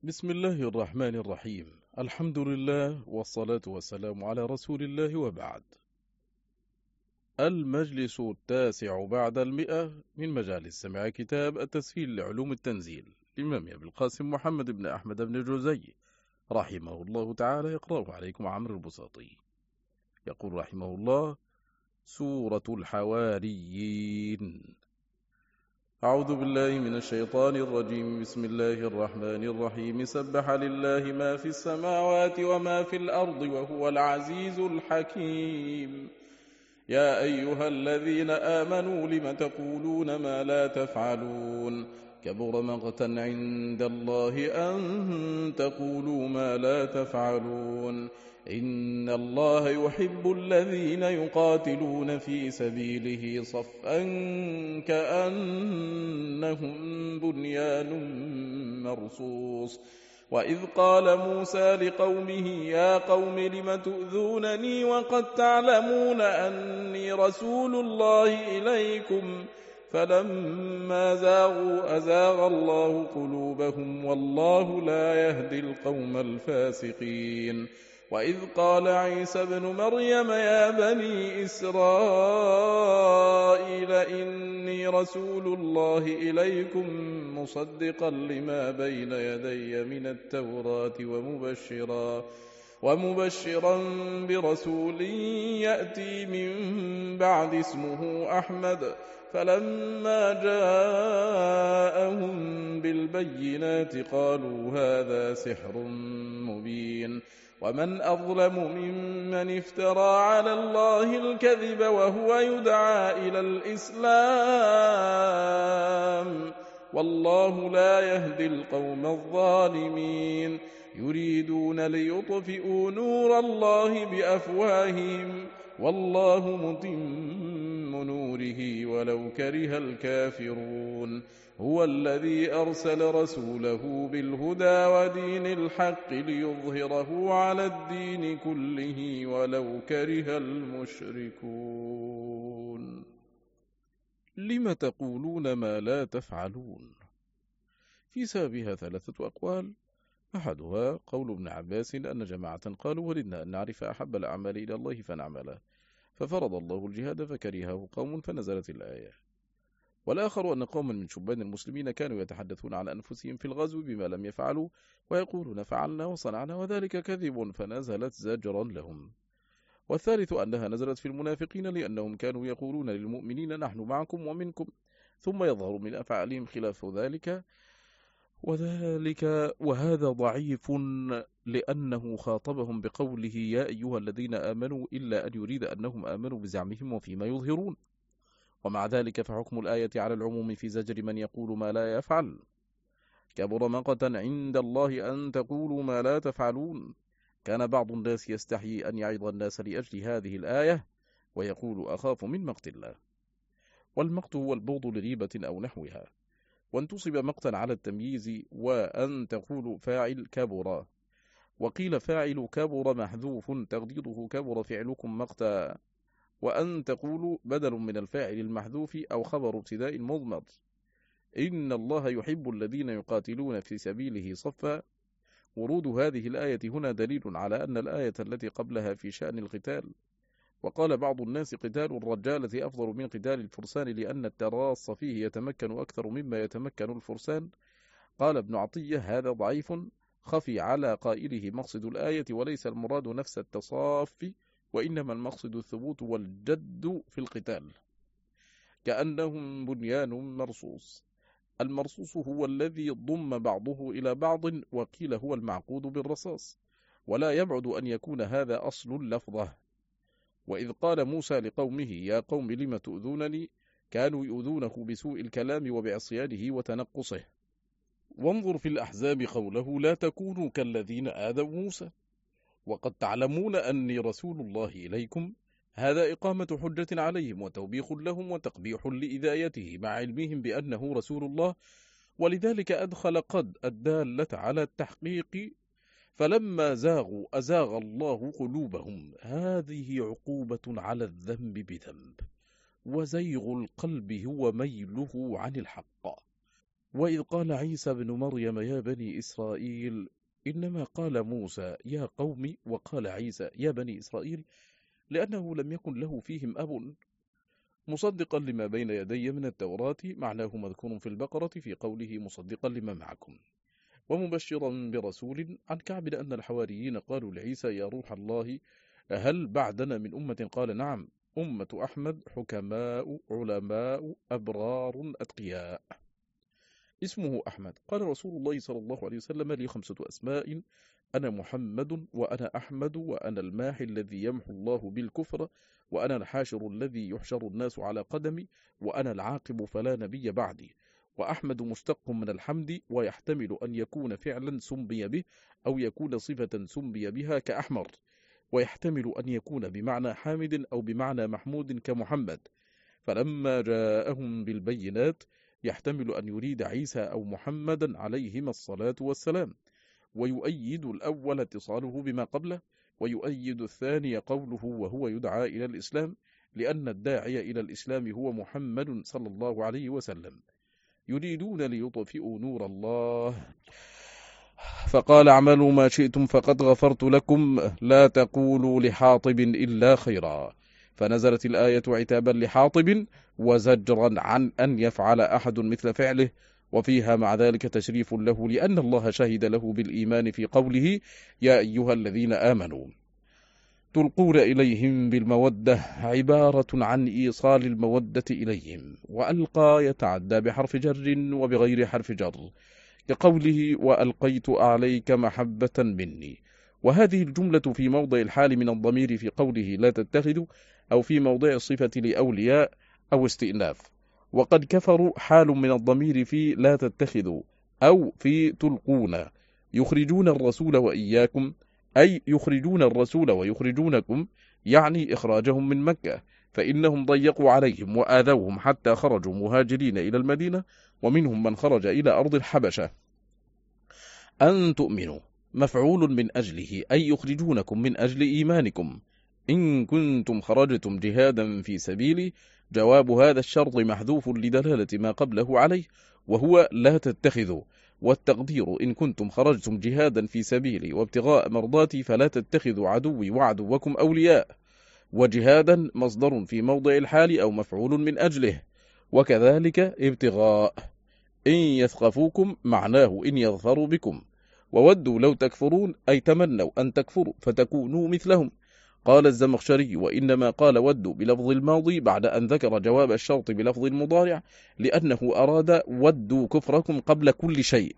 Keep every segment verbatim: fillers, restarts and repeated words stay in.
بسم الله الرحمن الرحيم. الحمد لله والصلاة والسلام على رسول الله وبعد. المجلس التاسع بعد المئة من مجالس سماع كتاب التسهيل لعلوم التنزيل للإمام أبي القاسم محمد بن أحمد بن جوزي رحمه الله تعالى، يقرأه عليكم عمرو البساطي. يقول رحمه الله: سورة الحواريين. أعوذ بالله من الشيطان الرجيم. بسم الله الرحمن الرحيم. سبح لله ما في السماوات وما في الأرض وهو العزيز الحكيم. يا أيها الذين آمنوا لم تقولون ما لا تفعلون؟ كبر مقتا عند الله أن تقولوا ما لا تفعلون. إن الله يحب الذين يقاتلون في سبيله صفا كأنهم بنيان مرصوص. وإذ قال موسى لقومه يا قوم لم تؤذونني وقد تعلمون أني رسول الله إليكم فلما زاغوا أزاغ الله قلوبهم والله لا يهدي القوم الفاسقين. وإذ قال عيسى ابن مريم يا بني إسرائيل إني رسول الله إليكم مصدقا لما بين يدي من التوراة ومبشرا ومبشرا برسول يأتي من بعد اسمه أحمد. فلما جاءهم بالبينات قالوا هذا سحر مبين. ومن أظلم ممن افترى على الله الكذب وهو يدعى إلى الإسلام والله لا يهدي القوم الظالمين. يريدون ليطفئوا نور الله بأفواههم والله متم نوره ولو كره الكافرون. هو الذي أرسل رسوله بالهدى ودين الحق ليظهره على الدين كله ولو كره المشركون. لم تقولون ما لا تفعلون؟ في سببها ثلاثة أقوال. أحدها قول ابن عباس أن جماعة قالوا ولدنا أن نعرف أحب الأعمال إلى الله فنعمله، ففرض الله الجهاد فكرهه قوم فنزلت الآية. والآخر أن قوما من شبان المسلمين كانوا يتحدثون عن أنفسهم في الغزو بما لم يفعلوا ويقولون فعلنا وصنعنا وذلك كذب فنزلت زجرا لهم. والثالث أنها نزلت في المنافقين لأنهم كانوا يقولون للمؤمنين نحن معكم ومنكم، ثم يظهر من أفعالهم خلاف ذلك وذلك وهذا ضعيف لأنه خاطبهم بقوله يا أيها الذين آمنوا إلا أن يريد أنهم آمنوا بزعمهم وفيما يظهرون. ومع ذلك فحكم الآية على العموم في زجر من يقول ما لا يفعل. كبر مقتا عند الله أن تقولوا ما لا تفعلون. كان بعض الناس يستحيي أن يعظ الناس لأجل هذه الآية ويقول أخاف من مقت الله. والمقت هو البغض لغيبة أو نحوها، وانتصب مقتا على التمييز وأن تقول فاعل كبر. وقيل فاعل كبر محذوف تقديره كبر فعلكم مقتا، وأن تقولوا بدل من الفاعل المحذوف أو خبر ابتداء مضمر. إن الله يحب الذين يقاتلون في سبيله صفا. ورود هذه الآية هنا دليل على أن الآية التي قبلها في شأن القتال. وقال بعض الناس قتال الرجالة أفضل من قتال الفرسان لأن التراص فيه يتمكن أكثر مما يتمكن الفرسان. قال ابن عطية هذا ضعيف خفي على قائله مقصد الآية وليس المراد نفس التصافي، وإنما المقصد الثبوت والجد في القتال. كأنهم بنيان مرصوص. المرصوص هو الذي ضم بعضه إلى بعض، وقيل هو المعقود بالرصاص، ولا يبعد أن يكون هذا أصل اللفظة. وإذ قال موسى لقومه يا قوم لم تؤذونني، كانوا يؤذونه بسوء الكلام وبعصيانه وتنقصه. وانظر في الأحزاب قوله لا تكونوا كالذين آذوا موسى وقد تعلمون أني رسول الله إليكم. هذا إقامة حجة عليهم وتوبيخ لهم وتقبيح لإذايته مع علمهم بأنه رسول الله، ولذلك أدخل قد الدالة على التحقيق. فلما زاغوا أزاغ الله قلوبهم. هذه عقوبة على الذنب بذنب، وزيغ القلب هو ميله عن الحق. وإذ قال عيسى بن مريم يا بني إسرائيل إنما قال موسى يا قوم وقال عيسى يا بني إسرائيل لأنه لم يكن له فيهم أب، مصدقا لما بين يدي من التوراة، معناه مذكور في البقرة في قوله مصدقا لما معكم، ومبشرا برسول. عن كعب أن الحواريين قالوا لعيسى يا روح الله هل بعدنا من أمة؟ قال نعم، أمة أحمد حكماء علماء أبرار أتقياء. اسمه أحمد. قال رسول الله صلى الله عليه وسلم لي خمسة أسماء: أنا محمد، وأنا أحمد، وأنا الماحي الذي يمحو الله بالكفر، وأنا الحاشر الذي يحشر الناس على قدمي، وأنا العاقب فلا نبي بعدي. وأحمد مشتق من الحمد، ويحتمل أن يكون فعلا سمي به أو يكون صفة سمي بها كأحمر، ويحتمل أن يكون بمعنى حامد أو بمعنى محمود كمحمد. فلما جاءهم بالبينات يحتمل أن يريد عيسى أو محمدا عليهما الصلاة والسلام، ويؤيد الأول اتصاله بما قبله، ويؤيد الثاني قوله وهو يدعى إلى الإسلام، لأن الداعي إلى الإسلام هو محمد صلى الله عليه وسلم. يريدون ليطفئوا نور الله فقال اعملوا ما شئتم فقد غفرت لكم، لا تقولوا لحاطب إلا خيرا. فنزلت الآية عتابا لحاطب وزجرا عن أن يفعل أحد مثل فعله، وفيها مع ذلك تشريف له لأن الله شهد له بالإيمان في قوله يا أيها الذين آمنوا. تلقون إليهم بالمودة عبارة عن إيصال المودة إليهم، وألقى يتعدى بحرف جر وبغير حرف جر كقوله وألقيت عليك محبة مني. وهذه الجملة في موضع الحال من الضمير في قوله لا تتخذوا، أو في موضع الصفة لأولياء أو استئناف. وقد كفروا حال من الضمير في لا تتخذوا أو في تلقون، يخرجون الرسول وإياكم، أي يخرجون الرسول ويخرجونكم، يعني إخراجهم من مكة، فإنهم ضيقوا عليهم وآذوهم حتى خرجوا مهاجرين إلى المدينة، ومنهم من خرج إلى أرض الحبشة. أن تؤمنوا مفعول من أجله، أي يخرجونكم من أجل إيمانكم. إن كنتم خرجتم جهادا في سبيلي، جواب هذا الشرط محذوف لدلالة ما قبله عليه، وهو لا تتخذوا، والتقدير إن كنتم خرجتم جهادا في سبيلي وابتغاء مرضاتي فلا تتخذوا عدوي وعدوكم أولياء. وجهادا مصدر في موضع الحال أو مفعول من أجله، وكذلك ابتغاء. إن يثقفوكم معناه إن يظفروا بكم، وودوا لو تكفرون أي تمنوا أن تكفروا فتكونوا مثلهم. قال الزمخشري وإنما قال ودوا بلفظ الماضي بعد أن ذكر جواب الشرط بلفظ المضارع، لأنه أراد ودوا كفركم قبل كل شيء.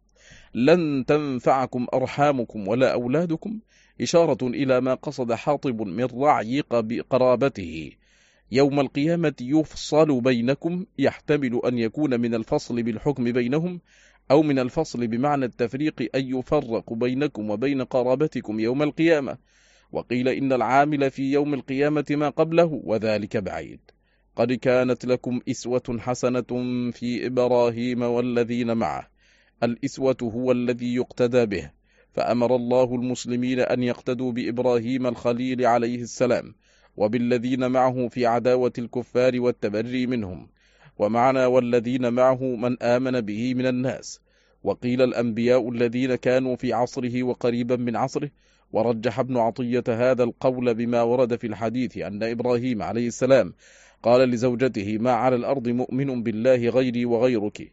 لن تنفعكم أرحامكم ولا أولادكم، إشارة إلى ما قصد حاطب من رعي قرابته. يوم القيامة يفصل بينكم، يحتمل أن يكون من الفصل بالحكم بينهم، أو من الفصل بمعنى التفريق أن يفرق بينكم وبين قرابتكم يوم القيامة. وقيل إن العامل في يوم القيامة ما قبله، وذلك بعيد. قد كانت لكم إسوة حسنة في إبراهيم والذين معه. الإسوة هو الذي يقتدى به، فأمر الله المسلمين أن يقتدوا بإبراهيم الخليل عليه السلام وبالذين معه في عداوة الكفار والتبري منهم. ومعنى والذين معه من آمن به من الناس. وقيل الأنبياء الذين كانوا في عصره وقريبا من عصره. ورجح ابن عطية هذا القول بما ورد في الحديث أن إبراهيم عليه السلام قال لزوجته ما على الأرض مؤمن بالله غيري وغيرك.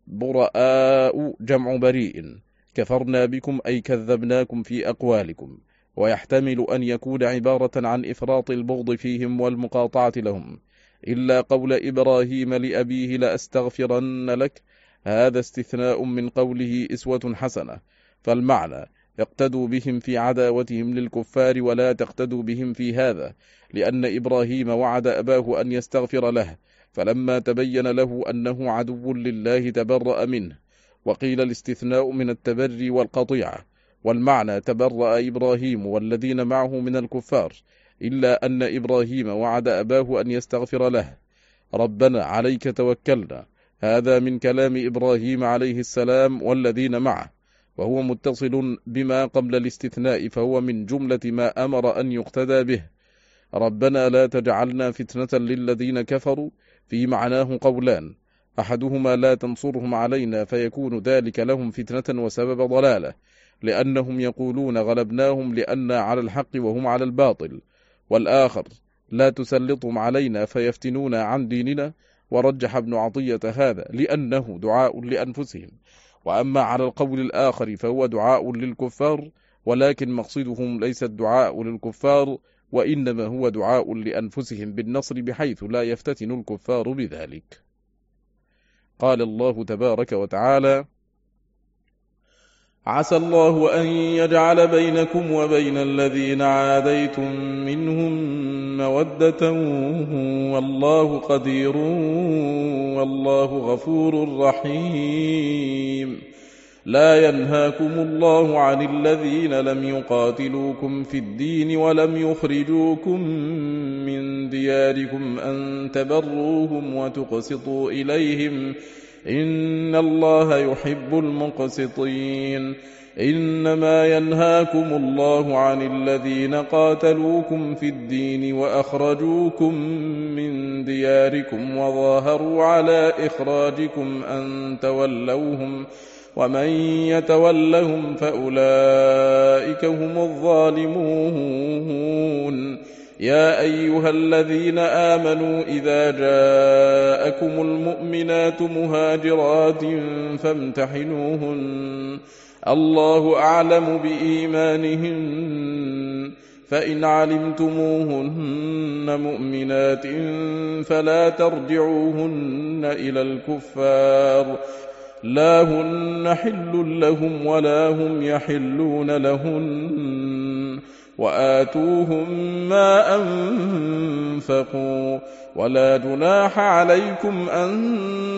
براء جمع بريء، كفرنا بكم أي كذبناكم في أقوالكم. ويحتمل أن يكون عبارة عن إفراط البغض فيهم والمقاطعة لهم. إلا قول إبراهيم لأبيه لأستغفرن لك، هذا استثناء من قوله إسوة حسنة، فالمعنى اقتدوا بهم في عداوتهم للكفار ولا تقتدوا بهم في هذا، لأن إبراهيم وعد أباه أن يستغفر له، فلما تبين له أنه عدو لله تبرأ منه. وقيل الاستثناء من التبري والقطيعة، والمعنى تبرأ إبراهيم والذين معه من الكفار، إلا أن إبراهيم وعد أباه أن يستغفر له. ربنا عليك توكلنا، هذا من كلام إبراهيم عليه السلام والذين معه، وهو متصل بما قبل الاستثناء، فهو من جملة ما أمر أن يقتدى به. ربنا لا تجعلنا فتنة للذين كفروا، في معناه قولان: أحدهما لا تنصرهم علينا فيكون ذلك لهم فتنة وسبب ضلالة، لأنهم يقولون غلبناهم لأننا على الحق وهم على الباطل، والآخر لا تسلطهم علينا فيفتنونا عن ديننا، ورجح ابن عطية هذا لأنه دعاء لأنفسهم. وأما على القول الآخر فهو دعاء للكفار، ولكن مقصدهم ليس الدعاء للكفار، وإنما هو دعاء لأنفسهم بالنصر بحيث لا يفتتن الكفار بذلك. قال الله تبارك وتعالى: عسى الله أن يجعل بينكم وبين الذين عاديتم منهم مودة والله قدير والله غفور رحيم. لا ينهاكم الله عن الذين لم يقاتلوكم في الدين ولم يخرجوكم من دياركم أن تبروهم وتقسطوا إليهم إن الله يحب المقسطين. إنما ينهاكم الله عن الذين قاتلوكم في الدين وأخرجوكم من دياركم وظاهروا على إخراجكم أن تولوهم ومن يتولهم فأولئك هم الظالمون. يا أيها الذين آمنوا إذا جاءكم المؤمنات مهاجرات فامتحنوهن الله أعلم بإيمانهن، فإن علمتموهن مؤمنات فلا ترجعوهن إلى الكفار، لا هن حل لهم ولا هم يحلون لهن، وآتوهم ما أنفقوا، ولا جناح عليكم أن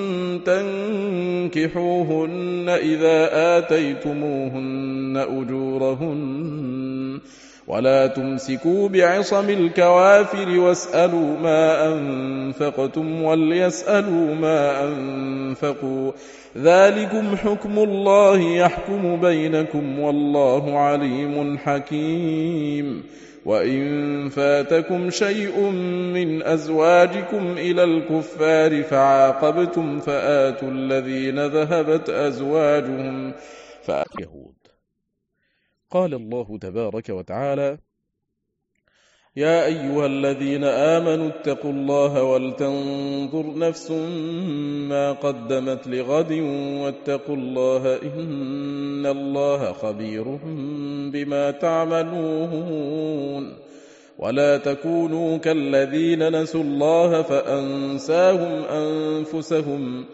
تنكحوهن إذا آتيتموهن أجورهن، ولا تمسكوا بعصم الكوافر واسألوا ما أنفقتم وليسألوا ما أنفقوا، ذلكم حكم الله يحكم بينكم والله عليم حكيم. وإن فاتكم شيء من أزواجكم إلى الكفار فعاقبتم فآتوا الذين ذهبت أزواجهم فآتوا. قال الله تبارك وتعالى: يا أيها الذين آمنوا اتقوا الله ولتنظر نفس ما قدمت لغد واتقوا الله إن الله خبير بما تعملون. ولا تكونوا كالذين نسوا الله فأنساهم أنفسهم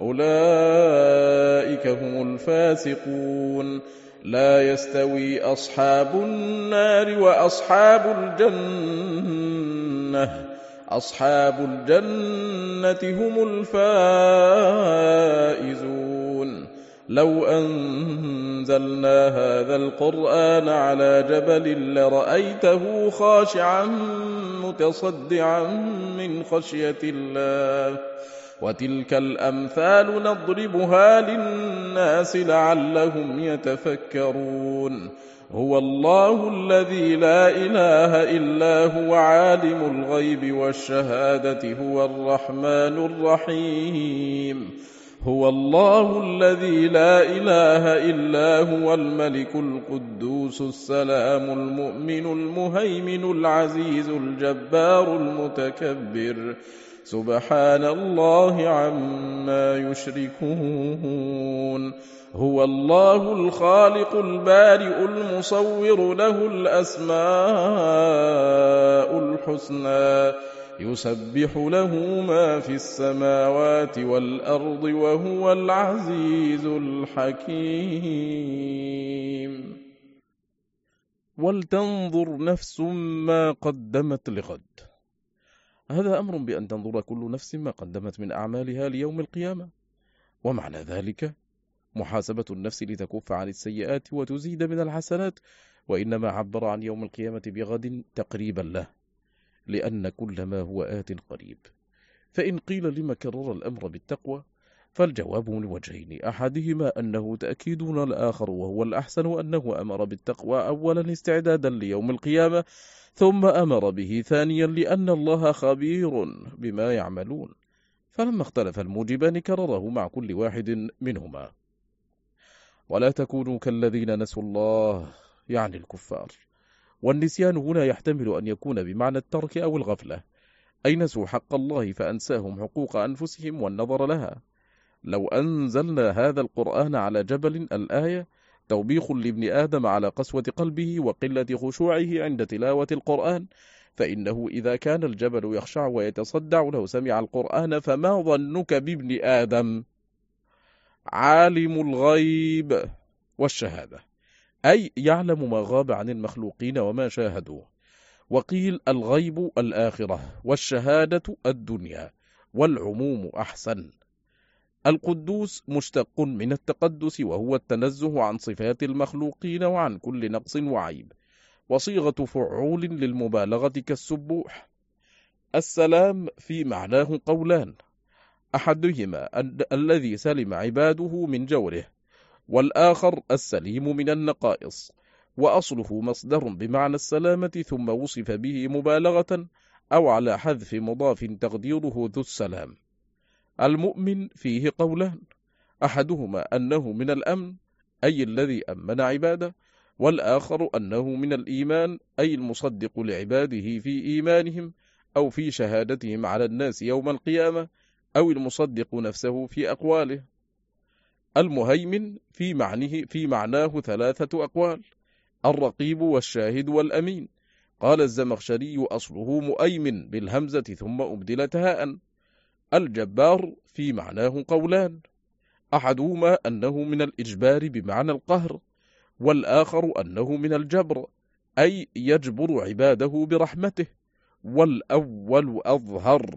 أولئك هم الفاسقون. لا يستوي أصحاب النار وأصحاب الجنة أصحاب الجنة هم الفائزون. لو أنزلنا هذا القرآن على جبل لرأيته خاشعا متصدعا من خشية الله، وتلك الأمثال نضربها للناس لعلهم يتفكرون. هو الله الذي لا إله إلا هو عالم الغيب والشهادة هو الرحمن الرحيم. هو الله الذي لا إله إلا هو الملك القدوس السلام المؤمن المهيمن العزيز الجبار المتكبر. سبحان الله عما يشركون. هو الله الخالق البارئ المصور له الأسماء الحسنى يسبح له ما في السماوات والأرض وهو العزيز الحكيم. ولتنظر نفس ما قدمت لغد. هذا أمر بأن تنظر كل نفس ما قدمت من أعمالها ليوم القيامة، ومعنى ذلك محاسبة النفس لتكف عن السيئات وتزيد من الحسنات، وإنما عبر عن يوم القيامة بغد تقريبا له، لأن كل ما هو آت قريب. فإن قيل لما كرر الأمر بالتقوى فالجواب من وجهين: أحدهما أنه تأكيد الآخر وهو الأحسن، أنه أمر بالتقوى أولا استعدادا ليوم القيامة، ثم أمر به ثانيا لأن الله خبير بما يعملون. فلما اختلف الموجبان كرره مع كل واحد منهما. ولا تكونوا كالذين نسوا الله، يعني الكفار. والنسيان هنا يحتمل أن يكون بمعنى الترك أو الغفلة، أي نسوا حق الله فأنساهم حقوق أنفسهم والنظر لها. لو أنزلنا هذا القرآن على جبل الآية توبيخ لابن آدم على قسوة قلبه وقلة خشوعه عند تلاوة القرآن، فإنه إذا كان الجبل يخشع ويتصدع لو سمع القرآن فما ظنك بابن آدم؟ عالم الغيب والشهادة، أي يعلم ما غاب عن المخلوقين وما شاهدوه. وقيل الغيب الآخرة والشهادة الدنيا، والعموم أحسن. القدوس مشتق من التقدس وهو التنزه عن صفات المخلوقين وعن كل نقص وعيب، وصيغة فعول للمبالغة كالسبوح. السلام في معناه قولان، أحدهما الذي سلم عباده من جوره، والآخر السليم من النقائص، وأصله مصدر بمعنى السلامة ثم وصف به مبالغة أو على حذف مضاف تقديره ذو السلام. المؤمن فيه قولان، أحدهما أنه من الأمن أي الذي أمن عباده، والآخر أنه من الإيمان أي المصدق لعباده في إيمانهم أو في شهادتهم على الناس يوم القيامة، أو المصدق نفسه في أقواله. المهيمن في معناه, في معناه ثلاثة أقوال، الرقيب والشاهد والأمين. قال الزمخشري أصله مؤيمن بالهمزة ثم أبدلت هاء. الجبار في معناه قولان، أحدهما أنه من الإجبار بمعنى القهر، والآخر أنه من الجبر أي يجبر عباده برحمته، والأول أظهر.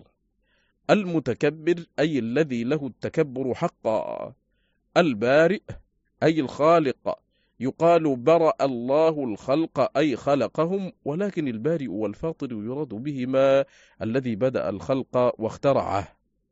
المتكبر أي الذي له التكبر حقا. البارئ أي الخالق، يقال برأ الله الخلق أي خلقهم، ولكن البارئ والفاطر يراد بهما الذي بدأ الخلق واخترعه.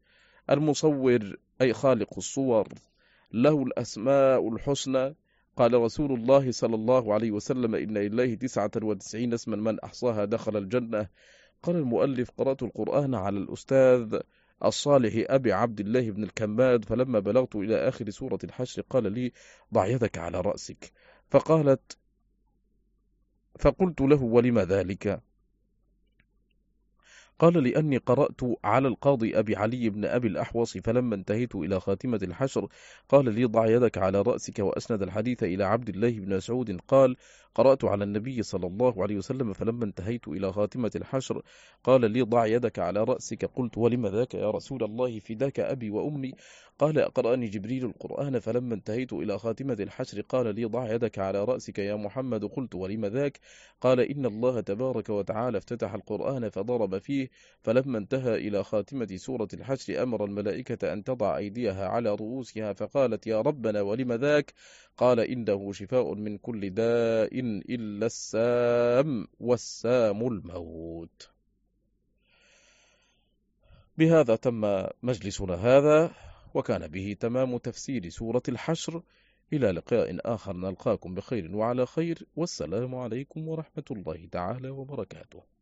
المصور أي خالق الصور، له الأسماء الحسنى. قال رسول الله صلى الله عليه وسلم إن لله تسعة وتسعين اسما من أحصاها دخل الجنة. قال المؤلف قرأت القرآن على الأستاذ الصالح أبي عبد الله بن الكماد، فلما بلغت إلى آخر سورة الحشر قال لي ضع يدك على رأسك، فقالت فقلت له ولم ذلك؟ قال لأني قرأت على القاضي أبي علي بن أبي الأحوص، فلما انتهيت إلى خاتمة الحشر قال لي ضع يدك على رأسك، وأسند الحديث إلى عبد الله بن مسعود قال قرأت على النبي صلى الله عليه وسلم فلما انتهيت إلى خاتمة الحشر قال لي ضع يدك على رأسك. قلت ولم ذاك يا رسول الله؟ فداك أبي وأمي. قال أقرأني جبريل القرآن فلما انتهيت إلى خاتمة الحشر قال لي ضع يدك على رأسك يا محمد. قلت ولم ذاك؟ قال إن الله تبارك وتعالى افتتح القرآن فضرب فيه، فلما انتهى إلى خاتمة سورة الحشر أمر الملائكة أن تضع أيديها على رؤوسها، فقالت يا ربنا ولم ذاك؟ قال إنه شفاء من كل داء إلا السام، والسام الموت. بهذا تم مجلسنا هذا، وكان به تمام تفسير سورة الحشر. إلى لقاء آخر نلقاكم بخير وعلى خير، والسلام عليكم ورحمة الله تعالى وبركاته.